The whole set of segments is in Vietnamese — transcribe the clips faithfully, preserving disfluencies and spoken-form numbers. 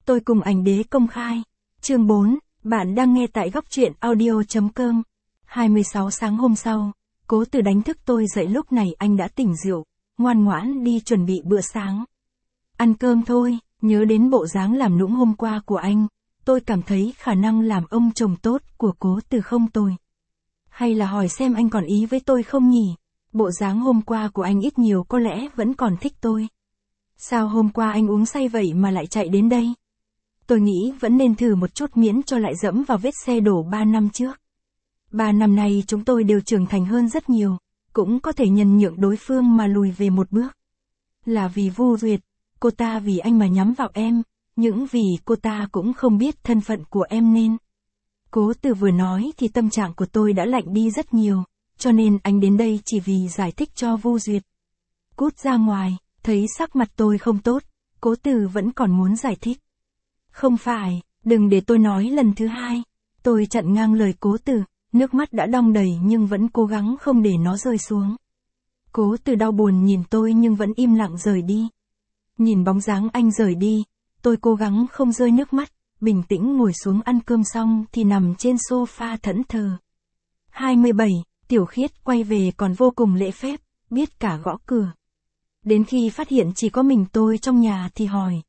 Tôi cùng ảnh đế công khai. Chương bốn, bạn đang nghe tại góc truyện audio.com. hai mươi sáu sáng hôm sau, Cố Từ đánh thức tôi dậy, lúc này anh đã tỉnh rượu, ngoan ngoãn đi chuẩn bị bữa sáng. Ăn cơm thôi, nhớ đến bộ dáng làm nũng hôm qua của anh, tôi cảm thấy khả năng làm ông chồng tốt của Cố Từ không tồi. Hay là hỏi xem anh còn ý với tôi không nhỉ? Bộ dáng hôm qua của anh ít nhiều có lẽ vẫn còn thích tôi. Sao hôm qua anh uống say vậy mà lại chạy đến đây? Tôi nghĩ vẫn nên thử một chút miễn cho lại dẫm vào vết xe đổ ba năm trước. Ba năm nay chúng tôi đều trưởng thành hơn rất nhiều, cũng có thể nhân nhượng đối phương mà lùi về một bước. Là vì Vu Duyệt, cô ta vì anh mà nhắm vào em, những vì cô ta cũng không biết thân phận của em nên. Cố Từ vừa nói thì tâm trạng của tôi đã lạnh đi rất nhiều, cho nên anh đến đây chỉ vì giải thích cho Vu Duyệt. Cút ra ngoài, thấy sắc mặt tôi không tốt, Cố Từ vẫn còn muốn giải thích. Không phải, đừng để tôi nói lần thứ hai. Tôi chặn ngang lời Cố Từ, nước mắt đã đong đầy nhưng vẫn cố gắng không để nó rơi xuống. Cố Từ đau buồn nhìn tôi nhưng vẫn im lặng rời đi. Nhìn bóng dáng anh rời đi, tôi cố gắng không rơi nước mắt, bình tĩnh ngồi xuống ăn cơm xong thì nằm trên sofa thẫn thờ. hai mươi bảy, Tiểu Khiết quay về còn vô cùng lễ phép, biết cả gõ cửa. Đến khi phát hiện chỉ có mình tôi trong nhà thì hỏi.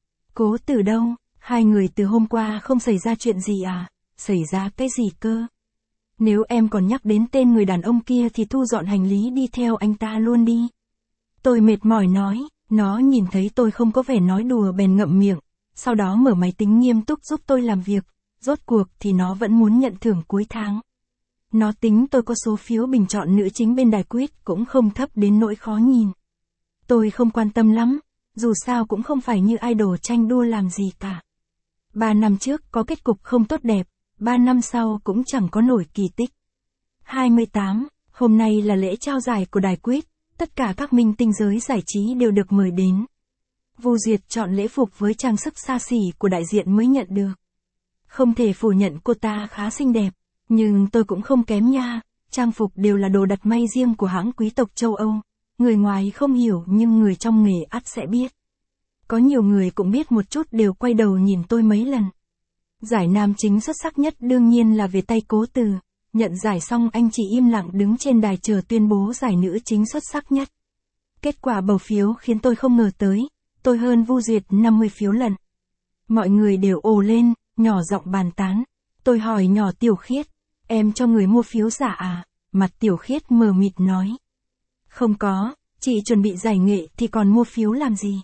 Cố Từ đâu? Hai người từ hôm qua không xảy ra chuyện gì à? Xảy ra cái gì cơ? Nếu em còn nhắc đến tên người đàn ông kia thì thu dọn hành lý đi theo anh ta luôn đi. Tôi mệt mỏi nói, nó nhìn thấy tôi không có vẻ nói đùa bèn ngậm miệng, sau đó mở máy tính nghiêm túc giúp tôi làm việc, rốt cuộc thì nó vẫn muốn nhận thưởng cuối tháng. Nó tính tôi có số phiếu bình chọn nữ chính bên đài quyết cũng không thấp đến nỗi khó nhìn. Tôi không quan tâm lắm, dù sao cũng không phải như idol tranh đua làm gì cả. Ba năm trước có kết cục không tốt đẹp, ba năm sau cũng chẳng có nổi kỳ tích. hai mươi tám, hôm nay là lễ trao giải của đài quyết, tất cả các minh tinh giới giải trí đều được mời đến. Vu Duyệt chọn lễ phục với trang sức xa xỉ của đại diện mới nhận được. Không thể phủ nhận cô ta khá xinh đẹp, nhưng tôi cũng không kém nha, trang phục đều là đồ đặt may riêng của hãng quý tộc châu Âu, người ngoài không hiểu nhưng người trong nghề ắt sẽ biết. Có nhiều người cũng biết một chút đều quay đầu nhìn tôi mấy lần. Giải nam chính xuất sắc nhất đương nhiên là về tay Cố Từ, nhận giải xong anh chỉ im lặng đứng trên đài chờ tuyên bố giải nữ chính xuất sắc nhất. Kết quả bầu phiếu khiến tôi không ngờ tới, tôi hơn Vu Duyệt năm mươi phiếu lần. Mọi người đều ồ lên, nhỏ giọng bàn tán. Tôi hỏi nhỏ Tiểu Khiết, em cho người mua phiếu giả à? Mặt Tiểu Khiết mờ mịt nói. Không có, chị chuẩn bị giải nghệ thì còn mua phiếu làm gì?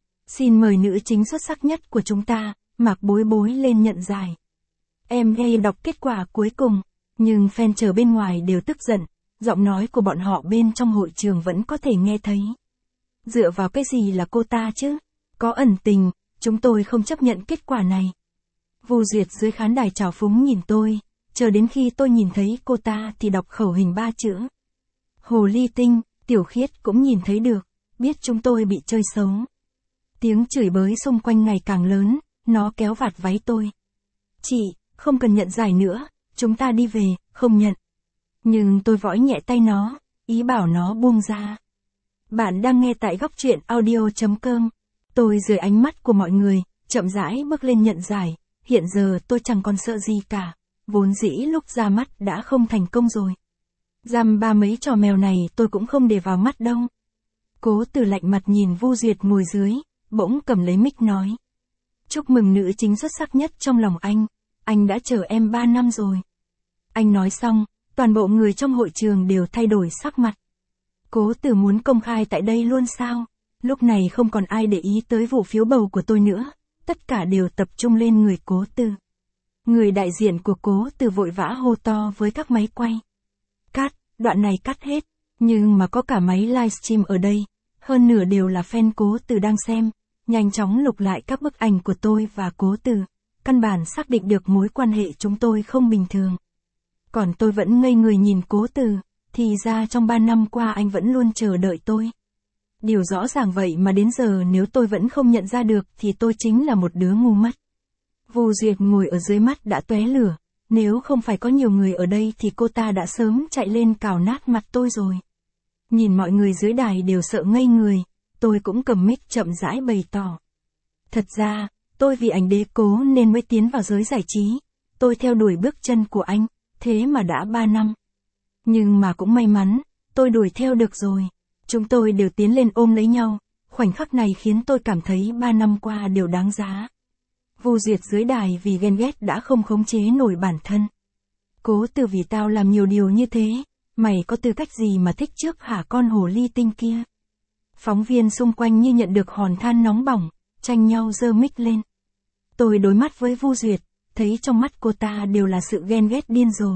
Xin mời nữ chính xuất sắc nhất của chúng ta, Mạc Bối Bối lên nhận giải. Em nghe đọc kết quả cuối cùng, nhưng fan chờ bên ngoài đều tức giận, giọng nói của bọn họ bên trong hội trường vẫn có thể nghe thấy. Dựa vào cái gì là cô ta chứ? Có ẩn tình, chúng tôi không chấp nhận kết quả này. Vu Duyệt dưới khán đài trào phúng nhìn tôi, chờ đến khi tôi nhìn thấy cô ta thì đọc khẩu hình ba chữ. Hồ ly tinh, Tiểu Khiết cũng nhìn thấy được, biết chúng tôi bị chơi xấu. Tiếng chửi bới xung quanh ngày càng lớn, nó kéo vạt váy tôi. Chị, không cần nhận giải nữa, chúng ta đi về, không nhận. Nhưng tôi või nhẹ tay nó, ý bảo nó buông ra. Bạn đang nghe tại góc truyện audio.com. Tôi dưới ánh mắt của mọi người, chậm rãi bước lên nhận giải, hiện giờ tôi chẳng còn sợ gì cả, vốn dĩ lúc ra mắt đã không thành công rồi. Dăm ba mấy trò mèo này tôi cũng không để vào mắt đâu. Cố Từ lạnh mặt nhìn Vu Duyệt ngồi dưới, bỗng cầm lấy mic nói. Chúc mừng nữ chính xuất sắc nhất trong lòng anh, anh đã chờ em ba năm rồi. Anh nói xong, toàn bộ người trong hội trường đều thay đổi sắc mặt. Cố Từ muốn công khai tại đây luôn sao? Lúc này không còn ai để ý tới vụ phiếu bầu của tôi nữa, tất cả đều tập trung lên người Cố Từ. Người đại diện của Cố Từ vội vã hô to với các máy quay. Cắt, đoạn này cắt hết, nhưng mà có cả máy livestream ở đây, hơn nửa đều là fan Cố Từ đang xem, nhanh chóng lục lại các bức ảnh của tôi và Cố Từ, căn bản xác định được mối quan hệ chúng tôi không bình thường. Còn tôi vẫn ngây người nhìn Cố Từ, thì ra trong ba năm qua anh vẫn luôn chờ đợi tôi. Điều rõ ràng vậy mà đến giờ nếu tôi vẫn không nhận ra được thì tôi chính là một đứa ngu mất. Vu Duyệt ngồi ở dưới mắt đã tóe lửa, nếu không phải có nhiều người ở đây thì cô ta đã sớm chạy lên cào nát mặt tôi rồi. Nhìn mọi người dưới đài đều sợ ngây người, tôi cũng cầm mic chậm rãi bày tỏ. Thật ra, Tôi vì ảnh đế cố nên mới tiến vào giới giải trí. Tôi theo đuổi bước chân của anh, thế mà đã ba năm. Nhưng mà cũng may mắn, tôi đuổi theo được rồi. Chúng tôi đều tiến lên ôm lấy nhau, khoảnh khắc này khiến tôi cảm thấy ba năm qua đều đáng giá. Vu Duyệt dưới đài vì ghen ghét đã không khống chế nổi bản thân. Cố Từ vì tao làm nhiều điều như thế, mày có tư cách gì mà thích trước hả con hồ ly tinh kia? Phóng viên xung quanh như nhận được hòn than nóng bỏng, tranh nhau giơ mic lên. Tôi đối mắt với Vu Duyệt, thấy trong mắt cô ta đều là sự ghen ghét điên rồ.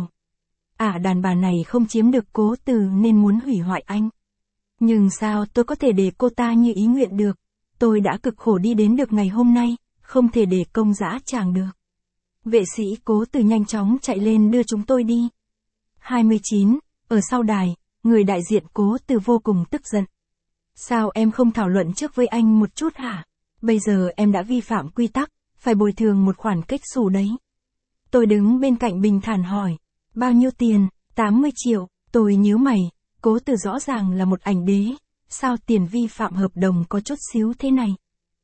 À, đàn bà này không chiếm được Cố Từ nên muốn hủy hoại anh. Nhưng sao tôi có thể để cô ta như ý nguyện được? Tôi đã cực khổ đi đến được ngày hôm nay, không thể để công dã tràng được. Vệ sĩ Cố Từ nhanh chóng chạy lên đưa chúng tôi đi. hai mươi chín, ở sau đài, người đại diện Cố Từ vô cùng tức giận. Sao em không thảo luận trước với anh một chút hả? Bây giờ em đã vi phạm quy tắc, phải bồi thường một khoản kếch xù đấy. Tôi đứng bên cạnh bình thản hỏi, bao nhiêu tiền? tám mươi triệu, tôi nhíu mày, Cố Từ rõ ràng là một ảnh đế, sao tiền vi phạm hợp đồng có chút xíu thế này?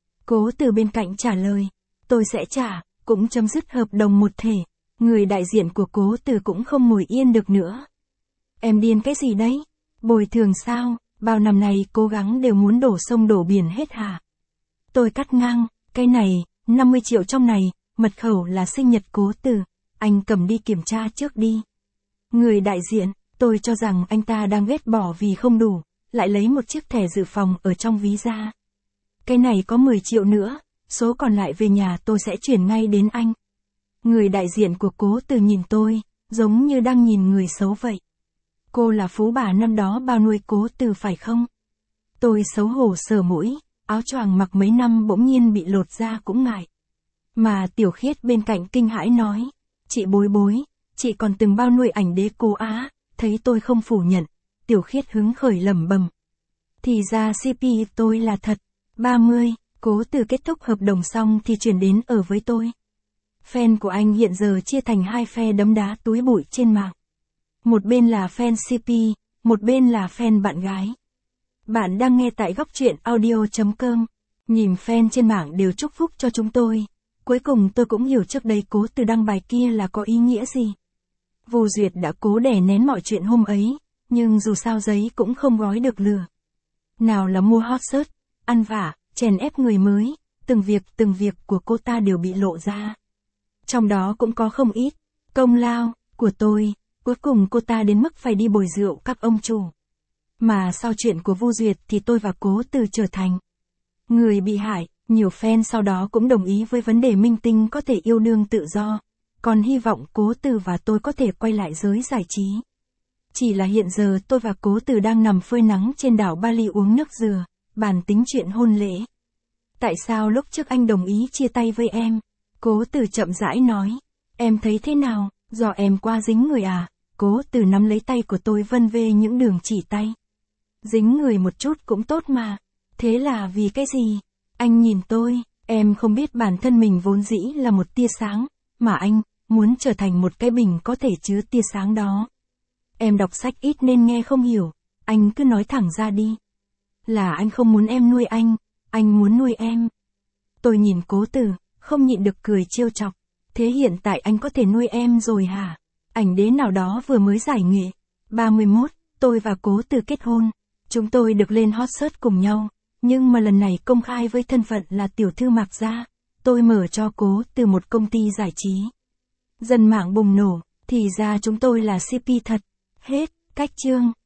Cố Từ bên cạnh trả lời, tôi sẽ trả, cũng chấm dứt hợp đồng một thể. Người đại diện của Cố Từ cũng không ngồi yên được nữa. Em điên cái gì đấy? Bồi thường sao? Bao năm nay cố gắng đều muốn đổ sông đổ biển hết hả? Tôi cắt ngang, cái này, năm mươi triệu trong này, mật khẩu là sinh nhật Cố Từ, anh cầm đi kiểm tra trước đi. Người đại diện, tôi cho rằng anh ta đang ghét bỏ vì không đủ, lại lấy một chiếc thẻ dự phòng ở trong ví ra. Cái này có mười triệu nữa, số còn lại về nhà tôi sẽ chuyển ngay đến anh. Người đại diện của Cố Từ nhìn tôi, giống như đang nhìn người xấu vậy. Cô là phú bà năm đó bao nuôi Cố Từ phải không? Tôi xấu hổ sờ mũi, áo choàng mặc mấy năm bỗng nhiên bị lột ra cũng ngại. Mà Tiểu Khiết bên cạnh kinh hãi nói, chị Bối Bối, chị còn từng bao nuôi ảnh đế Cố Á, thấy tôi không phủ nhận. Tiểu Khiết hứng khởi lẩm bẩm. Thì ra xê pê tôi là thật. ba mươi, Cố Từ kết thúc hợp đồng xong thì chuyển đến ở với tôi. Fan của anh hiện giờ chia thành hai phe đấm đá túi bụi trên mạng. Một bên là fan xê pê, một bên là fan bạn gái. Bạn đang nghe tại góc truyện audio chấm com. Nhìn fan trên mạng đều chúc phúc cho chúng tôi. Cuối cùng tôi cũng hiểu trước đây Cố Từ đăng bài kia là có ý nghĩa gì. Vu Duyệt đã cố đè nén mọi chuyện hôm ấy, nhưng dù sao giấy cũng không gói được lửa. Nào là mua hot search, ăn vả, chèn ép người mới, từng việc từng việc của cô ta đều bị lộ ra. Trong đó cũng có không ít công lao của tôi, cuối cùng cô ta đến mức phải đi bồi rượu các ông chủ. Mà sau chuyện của Vu Duyệt thì tôi và Cố Từ trở thành người bị hại, nhiều fan sau đó cũng đồng ý với vấn đề minh tinh có thể yêu đương tự do, còn hy vọng Cố Từ và tôi có thể quay lại giới giải trí. Chỉ là hiện giờ tôi và Cố Từ đang nằm phơi nắng trên đảo Bali uống nước dừa, bàn tính chuyện hôn lễ. Tại sao lúc trước anh đồng ý chia tay với em? Cố Từ chậm rãi nói, em thấy thế nào, do em qua dính người à? Cố Từ nắm lấy tay của tôi vân vê những đường chỉ tay. Dính người một chút cũng tốt mà. Thế là vì cái gì? Anh nhìn tôi, em không biết bản thân mình vốn dĩ là một tia sáng, mà anh muốn trở thành một cái bình có thể chứa tia sáng đó. Em đọc sách ít nên nghe không hiểu, anh cứ nói thẳng ra đi. Là anh không muốn em nuôi anh, anh muốn nuôi em. Tôi nhìn Cố Từ, không nhịn được cười trêu chọc. Thế hiện tại anh có thể nuôi em rồi hả? Ảnh đế nào đó vừa mới giải nghệ. ba mươi mốt, tôi và Cố Từ kết hôn. Chúng tôi được lên hot search cùng nhau, nhưng mà lần này công khai với thân phận là tiểu thư Mạc Gia. Tôi mở cho Cố Từ một công ty giải trí. Dân mạng bùng nổ, thì ra chúng tôi là xê pê thật. Hết, cách chương.